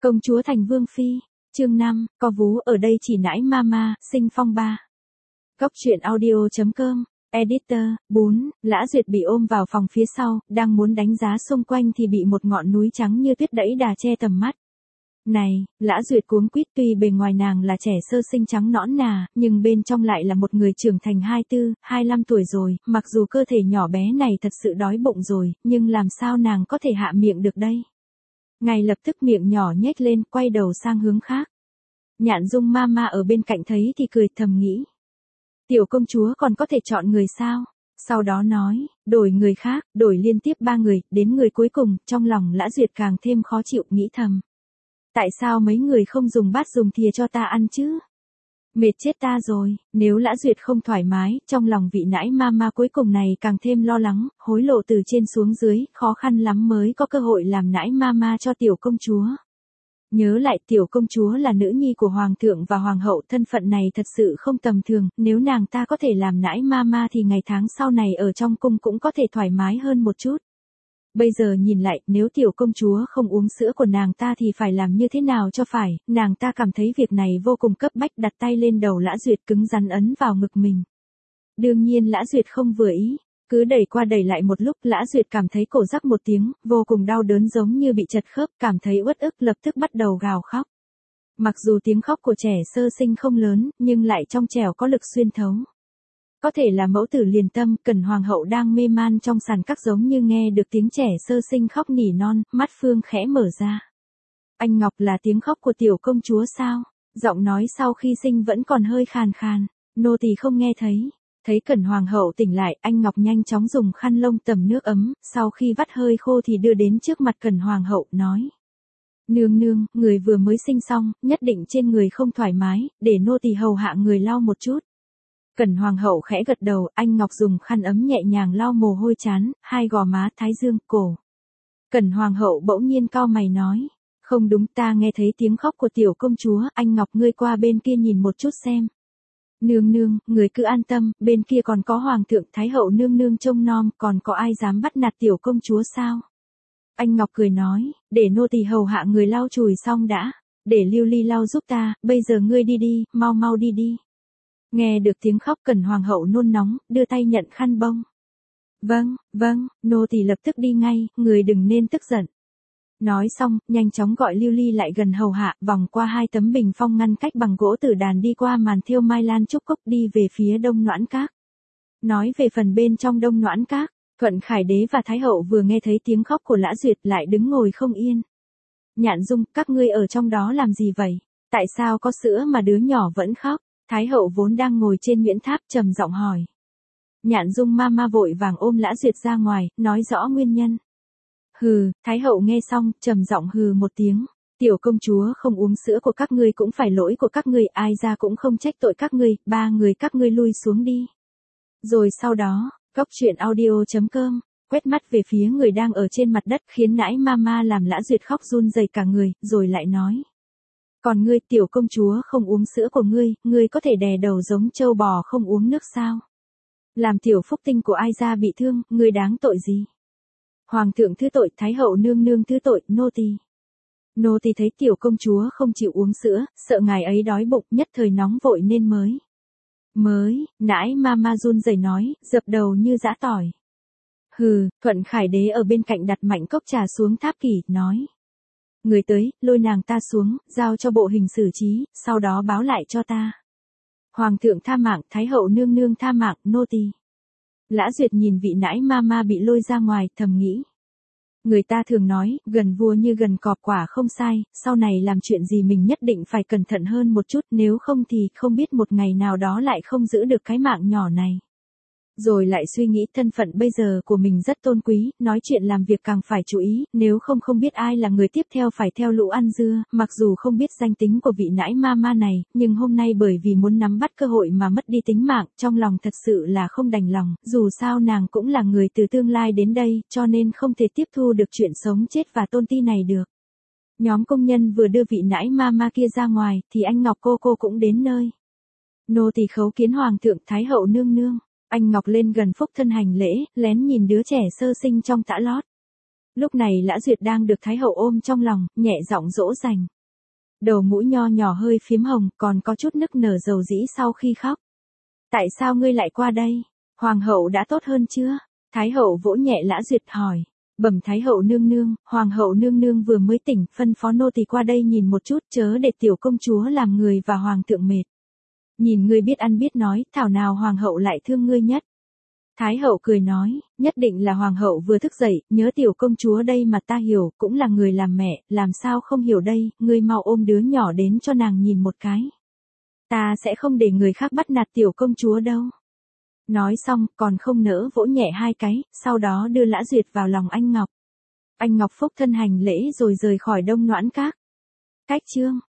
Công chúa thành vương phi, chương 5, có vú ở đây chỉ nãi mama, sinh phong ba. Góc truyện audio.com, editor, 4, Lã Duyệt bị ôm vào phòng phía sau, đang muốn đánh giá xung quanh thì bị một ngọn núi trắng như tuyết đẫy đà che tầm mắt. Này, Lã Duyệt cuống quýt, tuy bề ngoài nàng là trẻ sơ sinh trắng nõn nà, nhưng bên trong lại là một người trưởng thành 24, 25 tuổi rồi, mặc dù cơ thể nhỏ bé này thật sự đói bụng rồi, nhưng làm sao nàng có thể hạ miệng được đây? Ngay lập tức miệng nhỏ nhếch lên, quay đầu sang hướng khác. Nhạn Dung mama ở bên cạnh thấy thì cười thầm nghĩ. Tiểu công chúa còn có thể chọn người sao? Sau đó nói, đổi người khác, đổi liên tiếp 3 người, đến người cuối cùng, trong lòng Lã Duyệt càng thêm khó chịu, nghĩ thầm. Tại sao mấy người không dùng bát dùng thìa cho ta ăn chứ? Mệt chết ta rồi, nếu Lã Duyệt không thoải mái, trong lòng vị nãi mama cuối cùng này càng thêm lo lắng, hối lộ từ trên xuống dưới, khó khăn lắm mới có cơ hội làm nãi mama cho tiểu công chúa. Nhớ lại tiểu công chúa là nữ nhi của hoàng thượng và hoàng hậu, thân phận này thật sự không tầm thường, nếu nàng ta có thể làm nãi mama thì ngày tháng sau này ở trong cung cũng có thể thoải mái hơn một chút. Bây giờ nhìn lại, nếu tiểu công chúa không uống sữa của nàng ta thì phải làm như thế nào cho phải, nàng ta cảm thấy việc này vô cùng cấp bách, đặt tay lên đầu Lã Duyệt cứng rắn ấn vào ngực mình. Đương nhiên Lã Duyệt không vừa ý, cứ đẩy qua đẩy lại một lúc, Lã Duyệt cảm thấy cổ rắc một tiếng, vô cùng đau đớn giống như bị chật khớp, cảm thấy uất ức, lập tức bắt đầu gào khóc. Mặc dù tiếng khóc của trẻ sơ sinh không lớn, nhưng lại trong trẻo có lực xuyên thấu. Có thể là mẫu tử liền tâm, Cẩn hoàng hậu đang mê man trong sàn các giống như nghe được tiếng trẻ sơ sinh khóc nỉ non, mắt Phương khẽ mở ra. Anh Ngọc, là tiếng khóc của tiểu công chúa sao? Giọng nói sau khi sinh vẫn còn hơi khàn khàn, nô tỳ không nghe thấy. Thấy Cẩn hoàng hậu tỉnh lại, anh Ngọc nhanh chóng dùng khăn lông tẩm nước ấm, sau khi vắt hơi khô thì đưa đến trước mặt Cẩn hoàng hậu, nói. Nương nương, người vừa mới sinh xong, nhất định trên người không thoải mái, để nô tỳ hầu hạ người lau một chút. Cẩn hoàng hậu khẽ gật đầu, anh Ngọc dùng khăn ấm nhẹ nhàng lau mồ hôi trán, hai gò má, thái dương, cổ. Cẩn hoàng hậu bỗng nhiên cau mày nói, không đúng, ta nghe thấy tiếng khóc của tiểu công chúa, anh Ngọc ngươi qua bên kia nhìn một chút xem. Nương nương, người cứ an tâm, bên kia còn có hoàng thượng, thái hậu nương nương trông nom, còn có ai dám bắt nạt tiểu công chúa sao? Anh Ngọc cười nói, để nô tỳ hầu hạ người lau chùi xong đã, để Lưu Ly lau giúp ta, bây giờ ngươi đi đi, mau mau đi đi. Nghe được tiếng khóc, Cẩn hoàng hậu nôn nóng, đưa tay nhận khăn bông. Vâng, nô tỳ lập tức đi ngay, người đừng nên tức giận. Nói xong, nhanh chóng gọi Lưu Ly lại gần hầu hạ, vòng qua 2 tấm bình phong ngăn cách bằng gỗ tử đàn, đi qua màn thêu mai lan trúc cốc, đi về phía Đông Noãn Các. Nói về phần bên trong Đông Noãn Các, Thuận Khải đế và Thái hậu vừa nghe thấy tiếng khóc của Lã Duyệt lại đứng ngồi không yên. Nhạn Dung, các ngươi ở trong đó làm gì vậy? Tại sao có sữa mà đứa nhỏ vẫn khóc? Thái hậu vốn đang ngồi trên Nguyễn Tháp trầm giọng hỏi. Nhạn Dung mama vội vàng ôm Lã Duyệt ra ngoài, nói rõ nguyên nhân. Hừ, Thái hậu nghe xong, trầm giọng hừ một tiếng. Tiểu công chúa không uống sữa của các ngươi cũng phải lỗi của các ngươi, ai ra cũng không trách tội các ngươi, 3 người các ngươi lui xuống đi. Rồi sau đó, góc truyện audio.com, quét mắt về phía người đang ở trên mặt đất, khiến nãi mama làm Lã Duyệt khóc run rẩy cả người, rồi lại nói. Còn ngươi, tiểu công chúa không uống sữa của ngươi có thể đè đầu giống trâu bò không uống nước sao? Làm tiểu phúc tinh của ai ra bị thương, ngươi đáng tội gì? Hoàng thượng thứ tội, thái hậu nương nương thứ tội, nô tỳ. Nô tỳ thấy tiểu công chúa không chịu uống sữa, sợ ngài ấy đói bụng, nhất thời nóng vội nên nãi mama run rẩy nói, dập đầu như giã tỏi. Hừ, Thuận Khải đế ở bên cạnh đặt mạnh cốc trà xuống tháp kỷ, nói. Người tới, lôi nàng ta xuống, giao cho bộ hình xử trí, sau đó báo lại cho ta. Hoàng thượng tha mạng, thái hậu nương nương tha mạng, nô tỳ. Lã Duyệt nhìn vị nãi mama bị lôi ra ngoài, thầm nghĩ. Người ta thường nói, gần vua như gần cọp, quả không sai, sau này làm chuyện gì mình nhất định phải cẩn thận hơn một chút, nếu không thì không biết một ngày nào đó lại không giữ được cái mạng nhỏ này. Rồi lại suy nghĩ thân phận bây giờ của mình rất tôn quý, nói chuyện làm việc càng phải chú ý, nếu không biết ai là người tiếp theo phải theo lũ ăn dưa, mặc dù không biết danh tính của vị nãi mama này, nhưng hôm nay bởi vì muốn nắm bắt cơ hội mà mất đi tính mạng, trong lòng thật sự là không đành lòng, dù sao nàng cũng là người từ tương lai đến đây, cho nên không thể tiếp thu được chuyện sống chết và tôn ti này được. Nhóm công nhân vừa đưa vị nãi mama kia ra ngoài, thì anh Ngọc cô cũng đến nơi. Nô tỳ khấu kiến hoàng thượng, thái hậu nương nương. Anh Ngọc lên gần phúc thân hành lễ, lén nhìn đứa trẻ sơ sinh trong tã lót. Lúc này Lã Duyệt đang được Thái hậu ôm trong lòng, nhẹ giọng dỗ dành. Đầu mũi nho nhỏ hơi phím hồng, còn có chút nức nở dầu dĩ sau khi khóc. Tại sao ngươi lại qua đây? Hoàng hậu đã tốt hơn chưa? Thái hậu vỗ nhẹ Lã Duyệt hỏi. Bẩm Thái hậu nương nương, Hoàng hậu nương nương vừa mới tỉnh, phân phó nô tỳ qua đây nhìn một chút, chớ để tiểu công chúa làm người và hoàng thượng mệt. Nhìn ngươi biết ăn biết nói, thảo nào hoàng hậu lại thương ngươi nhất. Thái hậu cười nói, nhất định là hoàng hậu vừa thức dậy, nhớ tiểu công chúa đây mà ta hiểu, cũng là người làm mẹ, làm sao không hiểu đây, ngươi mau ôm đứa nhỏ đến cho nàng nhìn một cái. Ta sẽ không để người khác bắt nạt tiểu công chúa đâu. Nói xong, còn không nỡ vỗ nhẹ hai cái, sau đó đưa Lã Duyệt vào lòng anh Ngọc. Anh Ngọc phúc thân hành lễ rồi rời khỏi Đông Noãn Các. Cách chương